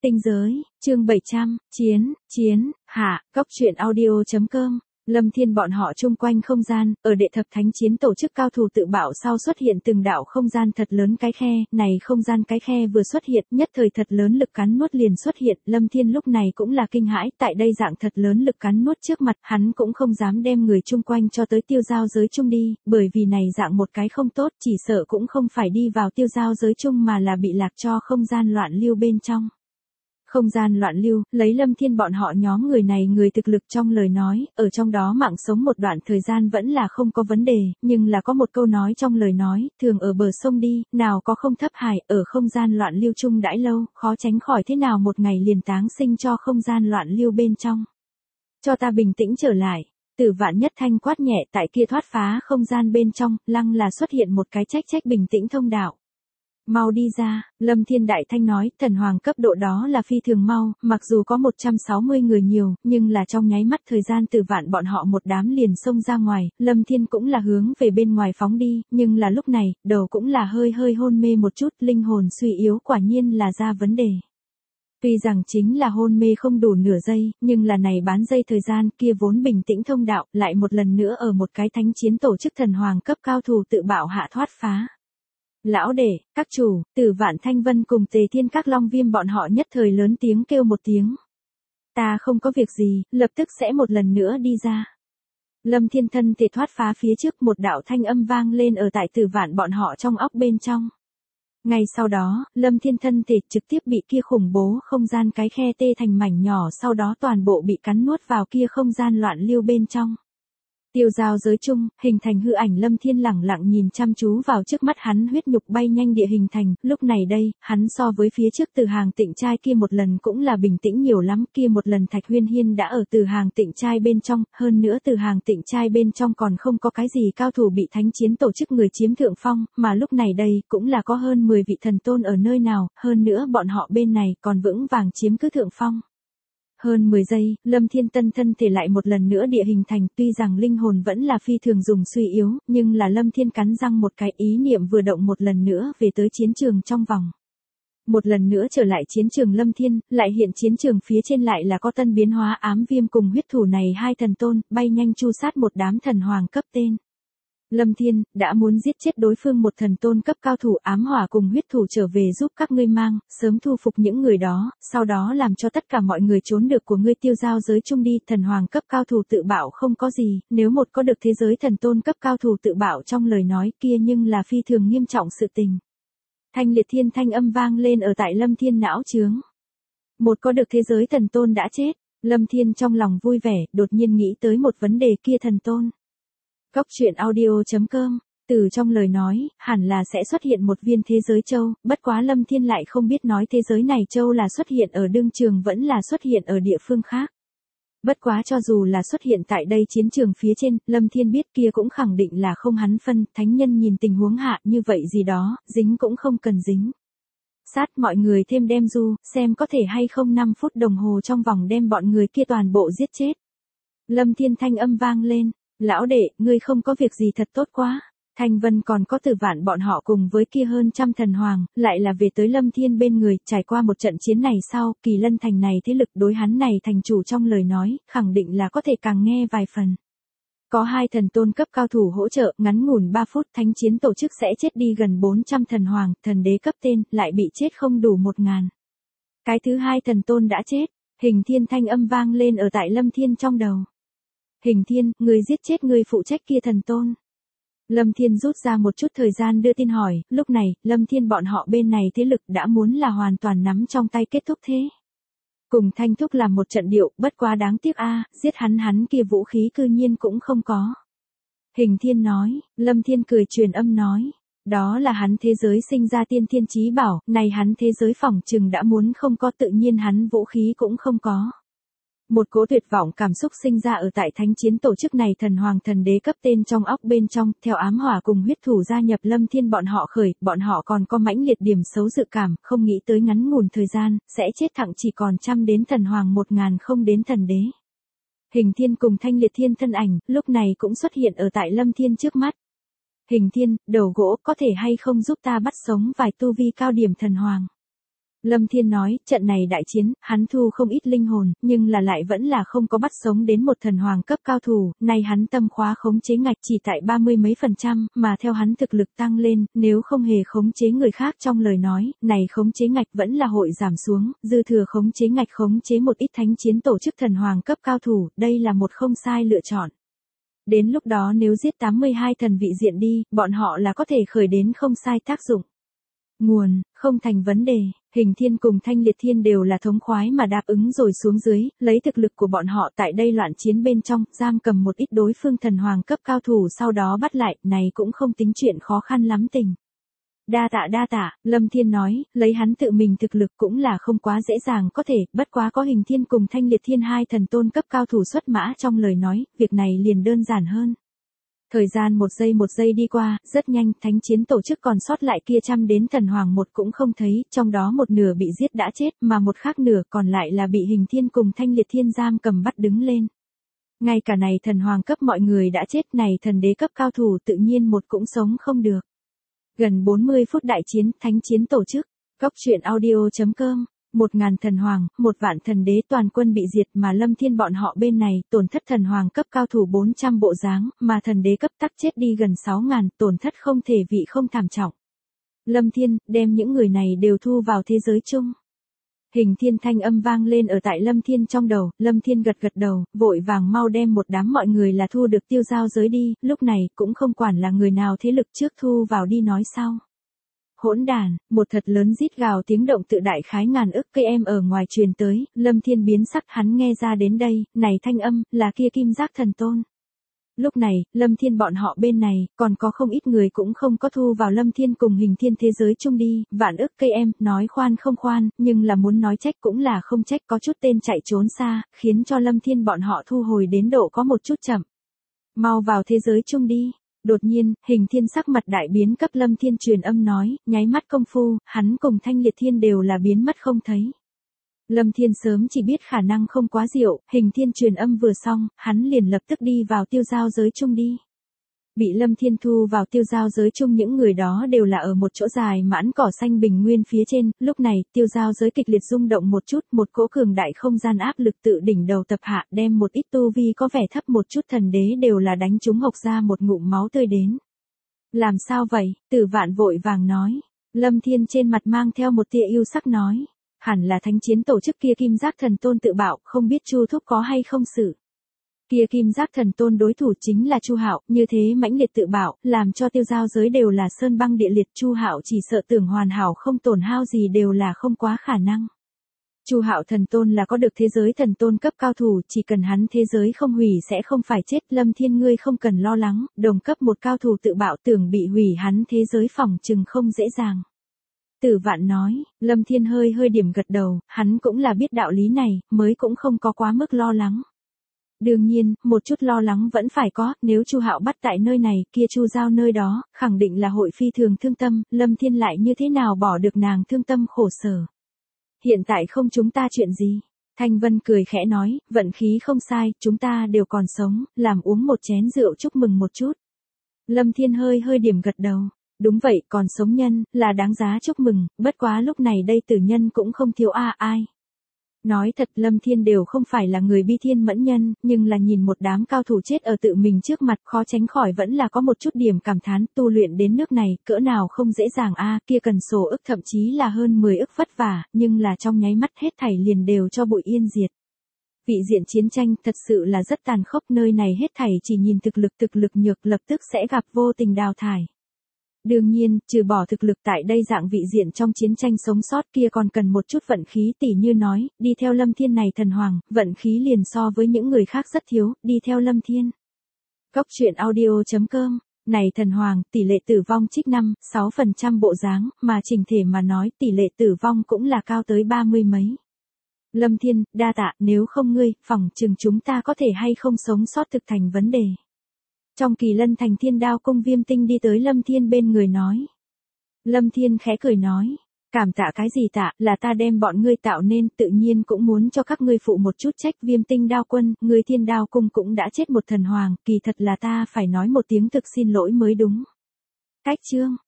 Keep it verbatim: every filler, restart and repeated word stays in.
Tinh giới, chương bảy trăm, chiến, chiến, hạ, góc truyện audio.com. Lâm Thiên bọn họ chung quanh không gian, ở đệ thập thánh chiến tổ chức cao thủ tự bạo sau xuất hiện từng đạo không gian thật lớn cái khe, này không gian cái khe vừa xuất hiện, nhất thời thật lớn lực cắn nuốt liền xuất hiện, Lâm Thiên lúc này cũng là kinh hãi, tại đây dạng thật lớn lực cắn nuốt trước mặt, hắn cũng không dám đem người chung quanh cho tới tiêu giao giới chung đi, bởi vì này dạng một cái không tốt, chỉ sợ cũng không phải đi vào tiêu giao giới chung mà là bị lạc cho không gian loạn lưu bên trong. Không gian loạn lưu, lấy Lâm Thiên bọn họ nhóm người này người thực lực trong lời nói, ở trong đó mạng sống một đoạn thời gian vẫn là không có vấn đề, nhưng là có một câu nói trong lời nói, thường ở bờ sông đi, nào có không thấp hải, ở không gian loạn lưu chung đãi lâu, khó tránh khỏi thế nào một ngày liền táng sinh cho không gian loạn lưu bên trong. Cho ta bình tĩnh trở lại. Tử Vạn Nhất thanh quát nhẹ tại kia thoát phá không gian bên trong, lăng là xuất hiện một cái trách trách bình tĩnh thông đạo. Mau đi ra, Lâm Thiên đại thanh nói, thần hoàng cấp độ đó là phi thường mau, mặc dù có một trăm sáu mươi người nhiều, nhưng là trong nháy mắt thời gian Tử Vạn bọn họ một đám liền xông ra ngoài, Lâm Thiên cũng là hướng về bên ngoài phóng đi, nhưng là lúc này, đầu cũng là hơi hơi hôn mê một chút, linh hồn suy yếu quả nhiên là ra vấn đề. Tuy rằng chính là hôn mê không đủ nửa giây, nhưng là này bán giây thời gian kia vốn bình tĩnh thông đạo, lại một lần nữa ở một cái thánh chiến tổ chức thần hoàng cấp cao thủ tự bạo hạ thoát phá. Lão đệ, các chủ, Tử Vạn Thanh Vân cùng Tề Thiên các Long Viêm bọn họ nhất thời lớn tiếng kêu một tiếng. Ta không có việc gì, lập tức sẽ một lần nữa đi ra. Lâm Thiên thân thể thoát phá phía trước một đạo thanh âm vang lên ở tại Tử Vạn bọn họ trong óc bên trong. Ngay sau đó, Lâm Thiên thân thể trực tiếp bị kia khủng bố không gian cái khe tê thành mảnh nhỏ, sau đó toàn bộ bị cắn nuốt vào kia không gian loạn lưu bên trong. Tiêu giao giới chung, hình thành hư ảnh Lâm Thiên lẳng lặng nhìn chăm chú vào trước mắt hắn huyết nhục bay nhanh địa hình thành, lúc này đây, hắn so với phía trước Từ Hàng Tịnh trai kia một lần cũng là bình tĩnh nhiều lắm, kia một lần Thạch Huyên Hiên đã ở Từ Hàng Tịnh trai bên trong, hơn nữa Từ Hàng Tịnh trai bên trong còn không có cái gì cao thủ bị thánh chiến tổ chức người chiếm thượng phong, mà lúc này đây, cũng là có hơn mười vị thần tôn ở nơi nào, hơn nữa bọn họ bên này còn vững vàng chiếm cứ thượng phong. Hơn mười giây, Lâm Thiên Tân thân thể lại một lần nữa địa hình thành, tuy rằng linh hồn vẫn là phi thường dùng suy yếu, nhưng là Lâm Thiên cắn răng một cái ý niệm vừa động một lần nữa về tới chiến trường trong vòng. Một lần nữa trở lại chiến trường Lâm Thiên, lại hiện chiến trường phía trên lại là có tân biến hóa ám viêm cùng huyết thủ này hai thần tôn, bay nhanh chu sát một đám thần hoàng cấp tên. Lâm Thiên, đã muốn giết chết đối phương một thần tôn cấp cao thủ ám hỏa cùng huyết thủ trở về giúp các ngươi mang, sớm thu phục những người đó, sau đó làm cho tất cả mọi người trốn được của ngươi tiêu giao giới chung đi, thần hoàng cấp cao thủ tự bạo không có gì, nếu một có được thế giới thần tôn cấp cao thủ tự bạo trong lời nói kia nhưng là phi thường nghiêm trọng sự tình. Thanh liệt thiên thanh âm vang lên ở tại Lâm Thiên não chướng. Một có được thế giới thần tôn đã chết, Lâm Thiên trong lòng vui vẻ, đột nhiên nghĩ tới một vấn đề kia thần tôn. Góc truyện audio.com, từ trong lời nói, hẳn là sẽ xuất hiện một viên thế giới châu, bất quá Lâm Thiên lại không biết nói thế giới này châu là xuất hiện ở đương trường vẫn là xuất hiện ở địa phương khác. Bất quá cho dù là xuất hiện tại đây chiến trường phía trên, Lâm Thiên biết kia cũng khẳng định là không hắn phân, thánh nhân nhìn tình huống hạ như vậy gì đó, dính cũng không cần dính. Sát mọi người thêm đem du, xem có thể hay không năm phút đồng hồ trong vòng đem bọn người kia toàn bộ giết chết. Lâm Thiên thanh âm vang lên. Lão đệ, ngươi không có việc gì thật tốt quá. Thanh Vân còn có Tử Vạn bọn họ cùng với kia hơn trăm thần hoàng, lại là về tới Lâm Thiên bên người, trải qua một trận chiến này sau, Kỳ Lân thành này thế lực đối hắn này thành chủ trong lời nói, khẳng định là có thể càng nghe vài phần. Có hai thần tôn cấp cao thủ hỗ trợ, ngắn ngủn ba phút thánh chiến tổ chức sẽ chết đi gần bốn trăm thần hoàng, thần đế cấp tên, lại bị chết không đủ một ngàn. Cái thứ hai thần tôn đã chết, Hình Thiên thanh âm vang lên ở tại Lâm Thiên trong đầu. Hình Thiên, người giết chết người phụ trách kia thần tôn. Lâm Thiên rút ra một chút thời gian đưa tin hỏi, lúc này, Lâm Thiên bọn họ bên này thế lực đã muốn là hoàn toàn nắm trong tay kết thúc thế. Cùng Thanh Thúc làm một trận điệu, bất quá đáng tiếc a, giết hắn hắn kia vũ khí cư nhiên cũng không có. Hình Thiên nói, Lâm Thiên cười truyền âm nói, đó là hắn thế giới sinh ra tiên thiên chí bảo, này hắn thế giới phỏng chừng đã muốn không có tự nhiên hắn vũ khí cũng không có. Một cỗ tuyệt vọng cảm xúc sinh ra ở tại thánh chiến tổ chức này thần hoàng thần đế cấp tên trong óc bên trong, theo ám hỏa cùng huyết thủ gia nhập Lâm Thiên bọn họ khởi, bọn họ còn có mãnh liệt điểm xấu dự cảm, không nghĩ tới ngắn ngủn thời gian, sẽ chết thẳng chỉ còn trăm đến thần hoàng một ngàn không đến thần đế. Hình Thiên cùng Thanh Liệt Thiên thân ảnh, lúc này cũng xuất hiện ở tại Lâm Thiên trước mắt. Hình Thiên, đầu gỗ, có thể hay không giúp ta bắt sống vài tu vi cao điểm thần hoàng. Lâm Thiên nói, trận này đại chiến, hắn thu không ít linh hồn, nhưng là lại vẫn là không có bắt sống đến một thần hoàng cấp cao thủ, nay hắn tâm khóa khống chế ngạch chỉ tại ba mươi mấy phần trăm, mà theo hắn thực lực tăng lên, nếu không hề khống chế người khác trong lời nói, này khống chế ngạch vẫn là hội giảm xuống, dư thừa khống chế ngạch khống chế một ít thánh chiến tổ chức thần hoàng cấp cao thủ, đây là một không sai lựa chọn. Đến lúc đó nếu giết tám mươi hai thần vị diện đi, bọn họ là có thể khởi đến không sai tác dụng. Nguồn, không thành vấn đề, Hình Thiên cùng Thanh Liệt Thiên đều là thống khoái mà đáp ứng rồi xuống dưới, lấy thực lực của bọn họ tại đây loạn chiến bên trong, giam cầm một ít đối phương thần hoàng cấp cao thủ sau đó bắt lại, này cũng không tính chuyện khó khăn lắm tình. Đa tạ đa tạ, Lâm Thiên nói, lấy hắn tự mình thực lực cũng là không quá dễ dàng có thể, bất quá có Hình Thiên cùng Thanh Liệt Thiên hai thần tôn cấp cao thủ xuất mã trong lời nói, việc này liền đơn giản hơn. Thời gian một giây một giây đi qua, rất nhanh, thánh chiến tổ chức còn sót lại kia trăm đến thần hoàng một cũng không thấy, trong đó một nửa bị giết đã chết, mà một khác nửa còn lại là bị Hình Thiên cùng Thanh Liệt Thiên giam cầm bắt đứng lên. Ngay cả này thần hoàng cấp mọi người đã chết, này thần đế cấp cao thủ tự nhiên một cũng sống không được. Gần bốn mươi phút đại chiến, thánh chiến tổ chức, góc truyện audio chấm com. Một ngàn thần hoàng, một vạn thần đế toàn quân bị diệt mà Lâm Thiên bọn họ bên này, tổn thất thần hoàng cấp cao thủ bốn trăm bộ dáng, mà thần đế cấp tắc chết đi gần sáu ngàn, tổn thất không thể vị không thảm trọng. Lâm Thiên, đem những người này đều thu vào thế giới chung. Hình Thiên thanh âm vang lên ở tại Lâm Thiên trong đầu, Lâm Thiên gật gật đầu, vội vàng mau đem một đám mọi người là thu được tiêu giao giới đi, lúc này cũng không quản là người nào thế lực trước thu vào đi nói sau. Hỗn đàn, một thật lớn rít gào tiếng động tự đại khái ngàn ức cây em ở ngoài truyền tới, Lâm Thiên biến sắc hắn nghe ra đến đây, này thanh âm, là kia kim giác thần tôn. Lúc này, Lâm Thiên bọn họ bên này, còn có không ít người cũng không có thu vào Lâm Thiên cùng Hình Thiên thế giới chung đi, vạn ức cây em, nói khoan không khoan, nhưng là muốn nói trách cũng là không trách có chút tên chạy trốn xa, khiến cho Lâm Thiên bọn họ thu hồi đến độ có một chút chậm. Mau vào thế giới chung đi. Đột nhiên, Hình Thiên sắc mặt đại biến cấp Lâm Thiên truyền âm nói, nháy mắt công phu, hắn cùng Thanh Liệt Thiên đều là biến mất không thấy. Lâm Thiên sớm chỉ biết khả năng không quá diệu, Hình Thiên truyền âm vừa xong, hắn liền lập tức đi vào tiêu giao giới chung đi. Bị Lâm Thiên thu vào tiêu giao giới chung những người đó đều là ở một chỗ dài mãn cỏ xanh bình nguyên phía trên, lúc này, tiêu giao giới kịch liệt rung động một chút, một cỗ cường đại không gian áp lực tự đỉnh đầu tập hạ, đem một ít tu vi có vẻ thấp một chút thần đế đều là đánh trúng hộc ra một ngụm máu tươi đến. Làm sao vậy? Tử Vạn vội vàng nói. Lâm Thiên trên mặt mang theo một tia yêu sắc nói, hẳn là thánh chiến tổ chức kia kim giác thần tôn tự bạo, không biết Chu thúc có hay không xử. Kia kim giác thần tôn đối thủ chính là Chu Hạo, như thế mãnh liệt tự bảo, làm cho tiêu giao giới đều là sơn băng địa liệt, Chu Hạo chỉ sợ tưởng hoàn hảo không tổn hao gì đều là không quá khả năng. Chu Hạo thần tôn là có được thế giới thần tôn cấp cao thủ, chỉ cần hắn thế giới không hủy sẽ không phải chết, Lâm Thiên ngươi không cần lo lắng, đồng cấp một cao thủ tự bạo tưởng bị hủy hắn thế giới phòng chừng không dễ dàng. Tử Vạn nói, Lâm Thiên hơi hơi điểm gật đầu, hắn cũng là biết đạo lý này, mới cũng không có quá mức lo lắng. Đương nhiên, một chút lo lắng vẫn phải có, nếu Chu Hạo bắt tại nơi này, kia Chu Giao nơi đó, khẳng định là hội phi thường thương tâm, Lâm Thiên lại như thế nào bỏ được nàng thương tâm khổ sở. Hiện tại không chúng ta chuyện gì. Thanh Vân cười khẽ nói, vận khí không sai, chúng ta đều còn sống, làm uống một chén rượu chúc mừng một chút. Lâm Thiên hơi hơi điểm gật đầu. Đúng vậy, còn sống nhân, là đáng giá chúc mừng, bất quá lúc này đây tử nhân cũng không thiếu a ai. Nói thật Lâm Thiên đều không phải là người bi thiên mẫn nhân, nhưng là nhìn một đám cao thủ chết ở tự mình trước mặt khó tránh khỏi vẫn là có một chút điểm cảm thán, tu luyện đến nước này, cỡ nào không dễ dàng a kia cần sổ ức thậm chí là hơn mười ức vất vả, nhưng là trong nháy mắt hết thảy liền đều cho bụi yên diệt. Vị diện chiến tranh thật sự là rất tàn khốc, nơi này hết thảy chỉ nhìn thực lực thực lực nhược lập tức sẽ gặp vô tình đào thải. Đương nhiên, trừ bỏ thực lực tại đây dạng vị diện trong chiến tranh sống sót kia còn cần một chút vận khí, tỉ như nói, đi theo Lâm Thiên này thần hoàng, vận khí liền so với những người khác rất thiếu, đi theo Lâm Thiên. Góc truyện audio chấm com, này thần hoàng, tỷ lệ tử vong trích năm, sáu phần trăm bộ dáng, mà chỉnh thể mà nói tỷ lệ tử vong cũng là cao tới ba mươi mấy. Lâm Thiên, đa tạ, nếu không ngươi, phỏng chừng chúng ta có thể hay không sống sót thực thành vấn đề. Trong Kỳ Lân Thành Thiên Đao Cung Viêm Tinh đi tới Lâm Thiên bên người nói. Lâm Thiên khẽ cười nói, cảm tạ cái gì tạ, là ta đem bọn ngươi tạo nên, tự nhiên cũng muốn cho các ngươi phụ một chút trách. Viêm Tinh Đao Quân, ngươi Thiên Đao Cung cũng đã chết một thần hoàng, kỳ thật là ta phải nói một tiếng thực xin lỗi mới đúng. Cách chương